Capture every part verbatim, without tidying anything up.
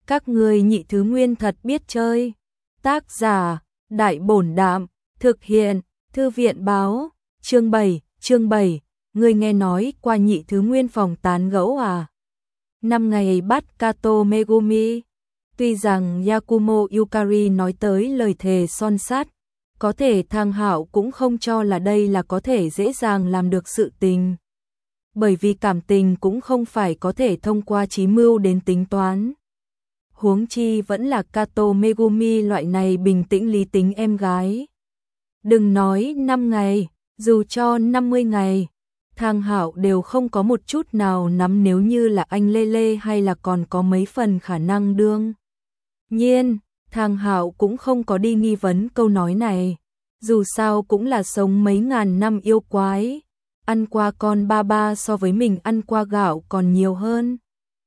Các ngươi nhị thứ nguyên thật biết chơi. Tác giả, Đại Bổn Đạm, thực hiện, Thư viện Báo, chương bảy, chương bảy, ngươi nghe nói qua nhị thứ nguyên phòng tán gẫu à? Năm ngày bắt Kato Megumi, tuy rằng Yakumo Yukari nói tới lời thề son sắt, có thể Thang Hạo cũng không cho là đây là có thể dễ dàng làm được sự tình. Bởi vì cảm tình cũng không phải có thể thông qua trí mưu đến tính toán. Huống chi vẫn là Kato Megumi loại này bình tĩnh lý tính em gái. Đừng nói năm ngày, dù cho năm mươi ngày, Thang Hạo đều không có một chút nào nắm nếu như là anh Lê Lê hay là còn có mấy phần khả năng đương. Nhiên, Thang Hạo cũng không có đi nghi vấn câu nói này, dù sao cũng là sống mấy ngàn năm yêu quái, ăn qua con ba ba so với mình ăn qua gạo còn nhiều hơn.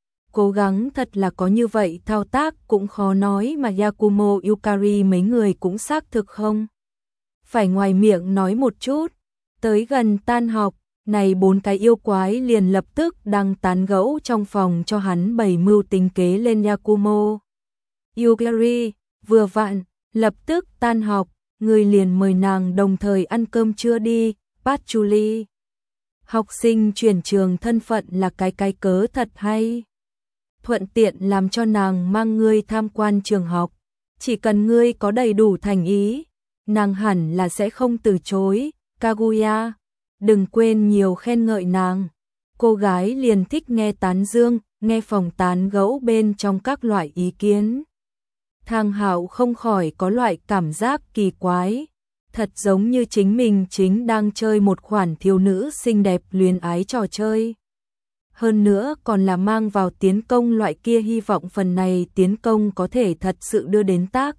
Cố gắng thật là có như vậy thao tác cũng khó nói mà Yakumo Yukari mấy người cũng xác thực không. Phải ngoài miệng nói một chút, tới gần tan học, này bốn cái yêu quái liền lập tức đang tán gẫu trong phòng cho hắn bày mưu tính kế lên Yakumo. Yukari, vừa vặn, lập tức tan học, người liền mời nàng đồng thời ăn cơm trưa đi, Patchouli. Học sinh chuyển trường thân phận là cái cái cớ thật hay. Thuận tiện làm cho nàng mang ngươi tham quan trường học, chỉ cần ngươi có đầy đủ thành ý, nàng hẳn là sẽ không từ chối. Kaguya, đừng quên nhiều khen ngợi nàng. Cô gái liền thích nghe tán dương, nghe phòng tán gẫu bên trong các loại ý kiến. Thang Hạo không khỏi có loại cảm giác kỳ quái, thật giống như chính mình chính đang chơi một khoản thiếu nữ xinh đẹp luyến ái trò chơi. Hơn nữa còn là mang vào tiến công loại kia, hy vọng phần này tiến công có thể thật sự đưa đến tác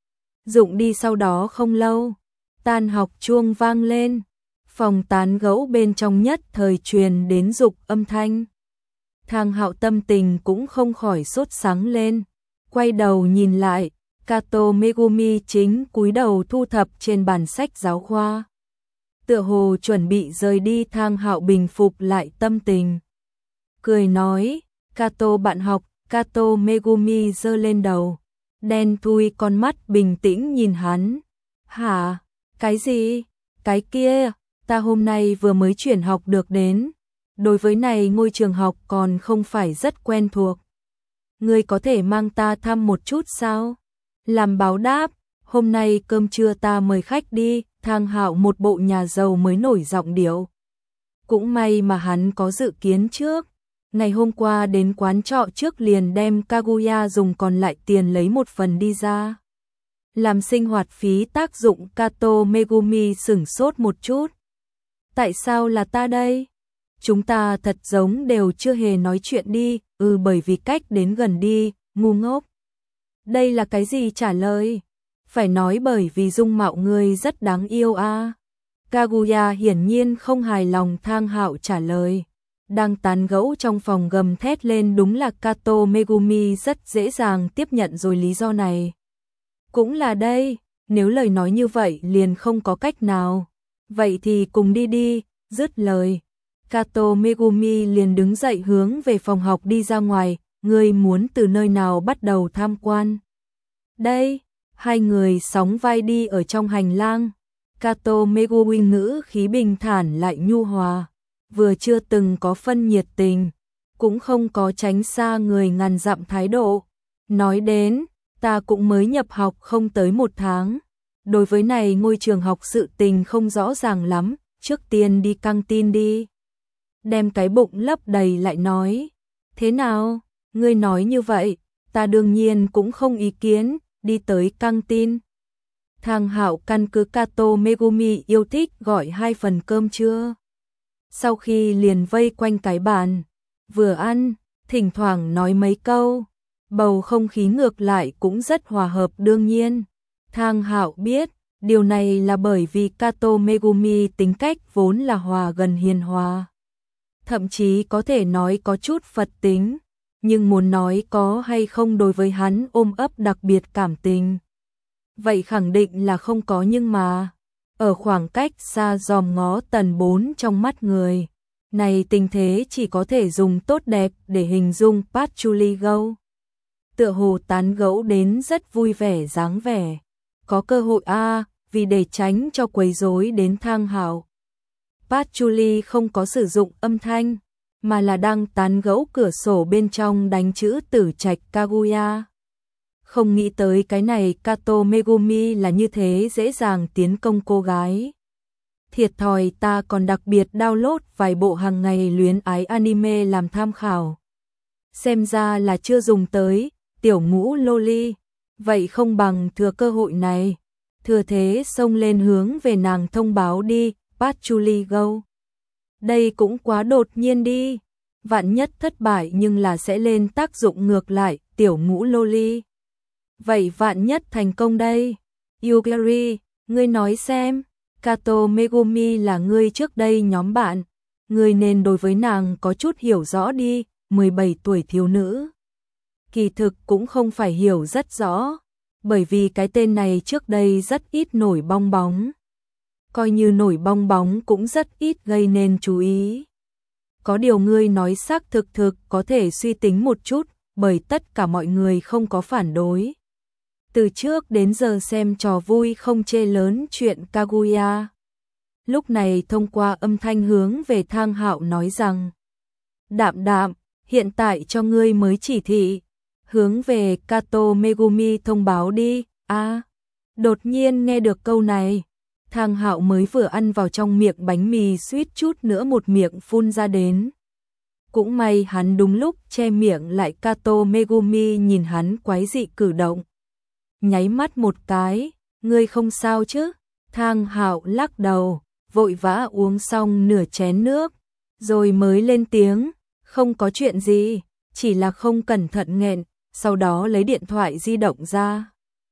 dụng đi. Sau đó không lâu, tan học chuông vang lên, phòng tán gẫu bên trong nhất thời truyền đến dục âm thanh. Thang Hạo tâm tình cũng không khỏi sốt sắng lên, quay đầu nhìn lại, Kato Megumi chính cúi đầu thu thập trên bàn sách giáo khoa. Tựa hồ chuẩn bị rời đi. Thang Hạo bình phục lại tâm tình, cười nói, Kato bạn học. Kato Megumi giơ lên đầu, đen thui con mắt bình tĩnh nhìn hắn. Hả? Cái gì? Cái kia, ta hôm nay vừa mới chuyển học được đến, đối với này ngôi trường học còn không phải rất quen thuộc. Ngươi có thể mang ta thăm một chút sao? Làm báo đáp, hôm nay cơm trưa ta mời khách đi. Thang Hạo một bộ nhà giàu mới nổi giọng điệu. Cũng may mà hắn có dự kiến trước, ngày hôm qua đến quán trọ trước liền đem Kaguya dùng còn lại tiền lấy một phần đi ra, làm sinh hoạt phí tác dụng. Kato Megumi sửng sốt một chút. Tại sao là ta đây? Chúng ta thật giống đều chưa hề nói chuyện đi. Ừ, bởi vì cách đến gần đi, ngu ngốc. Đây là cái gì trả lời? Phải nói bởi vì dung mạo ngươi rất đáng yêu a. À? Kaguya hiển nhiên không hài lòng Thang Hạo trả lời. Đang tán gẫu trong phòng gầm thét lên, đúng là Kato Megumi rất dễ dàng tiếp nhận rồi lý do này. Cũng là đây, nếu lời nói như vậy liền không có cách nào. Vậy thì cùng đi đi, dứt lời. Kato Megumi liền đứng dậy hướng về phòng học đi ra ngoài. Ngươi muốn từ nơi nào bắt đầu tham quan? Đây, hai người sóng vai đi ở trong hành lang. Kato Megumi ngữ khí bình thản lại nhu hòa, vừa chưa từng có phân nhiệt tình, cũng không có tránh xa người ngàn dặm thái độ. Nói đến, ta cũng mới nhập học không tới một tháng, đối với này ngôi trường học sự tình không rõ ràng lắm, trước tiên đi căng tin đi. Đem cái bụng lấp đầy lại nói, thế nào, ngươi nói như vậy, ta đương nhiên cũng không ý kiến, đi tới căng tin. Thang Hạo căn cứ Kato Megumi yêu thích gọi hai phần cơm trưa. Sau khi liền vây quanh cái bàn, vừa ăn, thỉnh thoảng nói mấy câu, bầu không khí ngược lại cũng rất hòa hợp. Đương nhiên, Thang Hạo biết, điều này là bởi vì Kato Megumi tính cách vốn là hòa gần hiền hòa. Thậm chí có thể nói có chút Phật tính, nhưng muốn nói có hay không đối với hắn ôm ấp đặc biệt cảm tình, vậy khẳng định là không có. Nhưng mà, ở khoảng cách xa dòm ngó tần bốn trong mắt người, này tình thế chỉ có thể dùng tốt đẹp để hình dung. Patchouli Go. tựa hồ tán gẫu đến rất vui vẻ dáng vẻ. Có cơ hội a, à, vì để tránh cho quấy rối đến Thang Hạo, Patchouli không có sử dụng âm thanh, mà là đang tán gẫu cửa sổ bên trong đánh chữ tử trạch Kaguya. Không nghĩ tới cái này Kato Megumi là như thế dễ dàng tiến công cô gái. Thiệt thòi, ta còn đặc biệt download vài bộ hàng ngày luyến ái anime làm tham khảo. Xem ra là chưa dùng tới, tiểu ngũ loli. Vậy không bằng thừa cơ hội này, thừa thế xông lên hướng về nàng thông báo đi, Patchouli go. Đây cũng quá đột nhiên đi. Vạn nhất thất bại nhưng là sẽ lên tác dụng ngược lại, tiểu ngũ loli. Vậy vạn nhất thành công đây? Yugiri, ngươi nói xem, Kato Megumi là ngươi trước đây nhóm bạn, ngươi nên đối với nàng có chút hiểu rõ đi, mười bảy tuổi thiếu nữ. Kỳ thực cũng không phải hiểu rất rõ, bởi vì cái tên này trước đây rất ít nổi bong bóng. Coi như nổi bong bóng cũng rất ít gây nên chú ý. Có điều ngươi nói xác thực thực có thể suy tính một chút, bởi tất cả mọi người không có phản đối. Từ trước đến giờ xem trò vui không chê lớn chuyện Kaguya. Lúc này thông qua âm thanh hướng về Thang Hạo nói rằng: Đạm đạm, hiện tại cho ngươi mới chỉ thị. Hướng về Kato Megumi thông báo đi. A, à, đột nhiên nghe được câu này, Thang Hạo mới vừa ăn vào trong miệng bánh mì suýt chút nữa một miệng phun ra đến. Cũng may hắn đúng lúc che miệng lại. Kato Megumi nhìn hắn quái dị cử động, nháy mắt một cái, ngươi không sao chứ? Thang Hạo lắc đầu, vội vã uống xong nửa chén nước, rồi mới lên tiếng, không có chuyện gì, chỉ là không cẩn thận nghẹn, sau đó lấy điện thoại di động ra.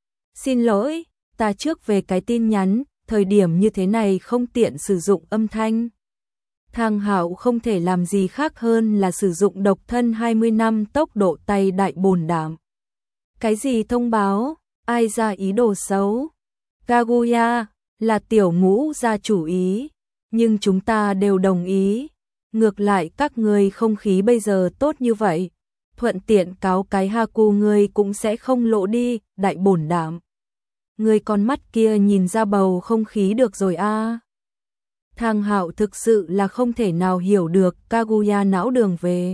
Xin lỗi, ta trước về cái tin nhắn, thời điểm như thế này không tiện sử dụng âm thanh. Thang Hạo không thể làm gì khác hơn là sử dụng độc thân hai mươi năm tốc độ tay đại bồn đảm. Cái gì thông báo? Ai ra ý đồ xấu? Kaguya, là tiểu ngũ ra chủ ý, nhưng chúng ta đều đồng ý. Ngược lại các ngươi không khí bây giờ tốt như vậy, thuận tiện cáo cái Haku ngươi cũng sẽ không lộ đi, đại bổn đảm. Ngươi con mắt kia nhìn ra bầu không khí được rồi a. À. Thang Hạo thực sự là không thể nào hiểu được Kaguya não đường về.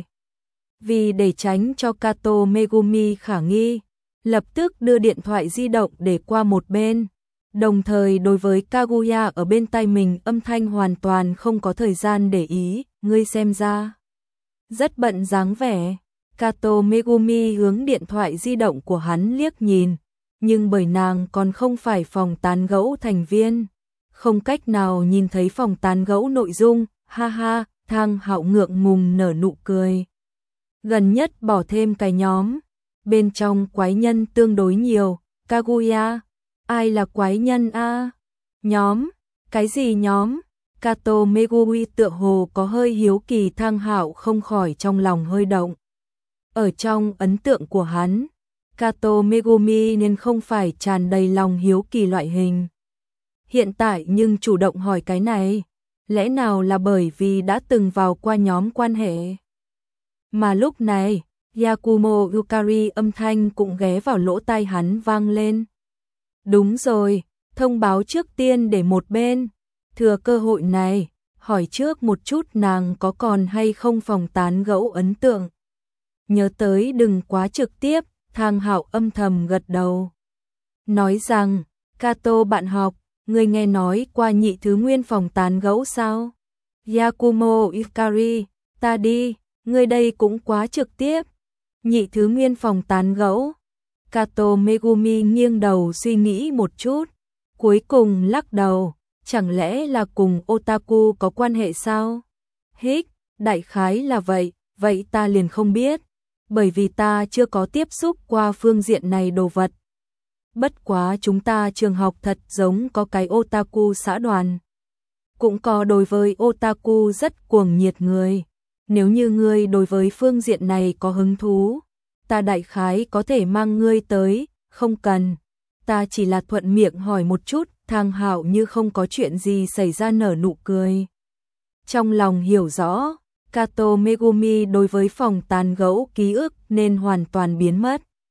Vì để tránh cho Kato Megumi khả nghi, lập tức đưa điện thoại di động để qua một bên. Đồng thời đối với Kaguya ở bên tai mình âm thanh hoàn toàn không có thời gian để ý, ngươi xem ra rất bận dáng vẻ. Kato Megumi hướng điện thoại di động của hắn liếc nhìn, nhưng bởi nàng còn không phải phòng tán gẫu thành viên, không cách nào nhìn thấy phòng tán gẫu nội dung, ha ha. Thang Hạo ngượng ngùng nở nụ cười. Gần nhất bỏ thêm cái nhóm, bên trong quái nhân tương đối nhiều. Kaguya, ai là quái nhân a? À? Nhóm? Cái gì nhóm? Kato Megumi tựa hồ có hơi hiếu kỳ. Thang Hạo không khỏi trong lòng hơi động. Ở trong ấn tượng của hắn, Kato Megumi nên không phải tràn đầy lòng hiếu kỳ loại hình. Hiện tại nhưng chủ động hỏi cái này, lẽ nào là bởi vì đã từng vào qua nhóm quan hệ? Mà lúc này, Yakumo Yukari âm thanh cũng ghé vào lỗ tai hắn vang lên. Đúng rồi, thông báo trước tiên để một bên, thừa cơ hội này, hỏi trước một chút nàng có còn hay không phòng tán gẫu ấn tượng. Nhớ tới đừng quá trực tiếp. Thang Hạo âm thầm gật đầu, nói rằng, Kato bạn học, ngươi nghe nói qua nhị thứ nguyên phòng tán gẫu sao? Yakumo Yukari, ta đi, ngươi đây cũng quá trực tiếp. Nhị thứ nguyên phòng tán gẫu. Kato Megumi nghiêng đầu suy nghĩ một chút, cuối cùng lắc đầu, chẳng lẽ là cùng otaku có quan hệ sao? Hích, đại khái là vậy, vậy ta liền không biết, bởi vì ta chưa có tiếp xúc qua phương diện này đồ vật. Bất quá chúng ta trường học thật giống có cái otaku xã đoàn. Cũng có đối với otaku rất cuồng nhiệt người. Nếu như ngươi đối với phương diện này có hứng thú, ta đại khái có thể mang ngươi tới. Không cần, ta chỉ là thuận miệng hỏi một chút. Thang Hạo như không có chuyện gì xảy ra nở nụ cười. Trong lòng hiểu rõ, Kato Megumi đối với phòng tán gẫu ký ức nên hoàn toàn biến mất.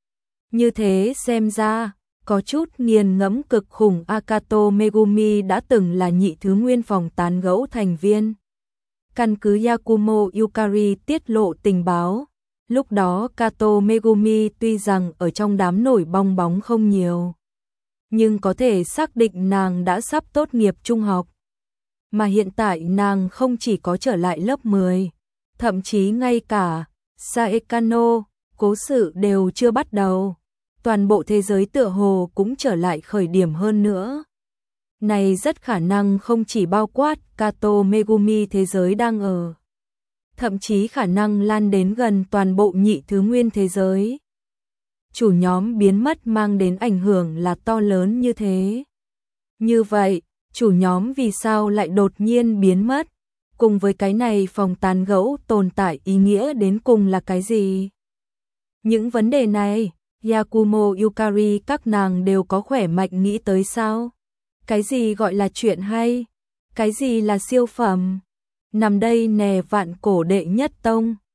Như thế xem ra, có chút nghiền ngẫm cực khủng Akato Megumi đã từng là nhị thứ nguyên phòng tán gẫu thành viên. Căn cứ Yakumo Yukari tiết lộ tình báo, lúc đó Kato Megumi tuy rằng ở trong đám nổi bong bóng không nhiều, nhưng có thể xác định nàng đã sắp tốt nghiệp trung học. Mà hiện tại nàng không chỉ có trở lại lớp mười, thậm chí ngay cả Saekano, cố sự đều chưa bắt đầu. Toàn bộ thế giới tựa hồ cũng trở lại khởi điểm hơn nữa. Này rất khả năng không chỉ bao quát Kato Megumi thế giới đang ở, thậm chí khả năng lan đến gần toàn bộ nhị thứ nguyên thế giới. Chủ nhóm biến mất mang đến ảnh hưởng là to lớn như thế. Như vậy, chủ nhóm vì sao lại đột nhiên biến mất? Cùng với cái này phòng tán gẫu tồn tại ý nghĩa đến cùng là cái gì? Những vấn đề này, Yakumo Yukari các nàng đều có khỏe mạnh nghĩ tới sao? Cái gì gọi là chuyện hay? Cái gì là siêu phẩm? Nằm đây nè vạn cổ đệ nhất tông.